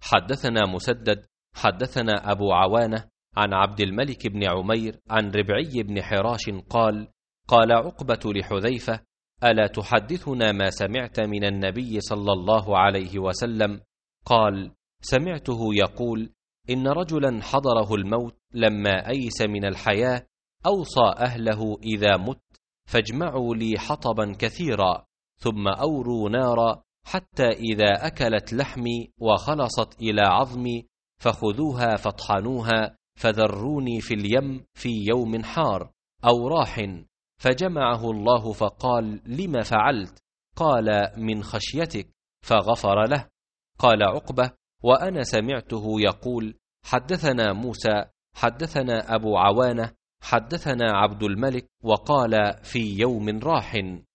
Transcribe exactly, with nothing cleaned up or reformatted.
حدثنا مسدد حدثنا أبو عوانة عن عبد الملك بن عمير عن ربعي بن حراش قال: قال عقبة لحذيفة: ألا تحدثنا ما سمعت من النبي صلى الله عليه وسلم؟ قال: سمعته يقول: إن رجلا حضره الموت لما أيس من الحياة أوصى أهله: إذا مت فاجمعوا لي حطبا كثيرا، ثم أوروا نارا، حتى إذا أكلت لحمي وخلصت إلى عظمي فخذوها فاطحنوها فذروني في اليم في يوم حار أو راح. فجمعه الله فقال: لم فعلت؟ قال: من خشيتك، فغفر له. قال عقبة: وأنا سمعته يقول: حدثنا موسى حدثنا أبو عوانة حدثنا عبد الملك وقال: في يوم راح.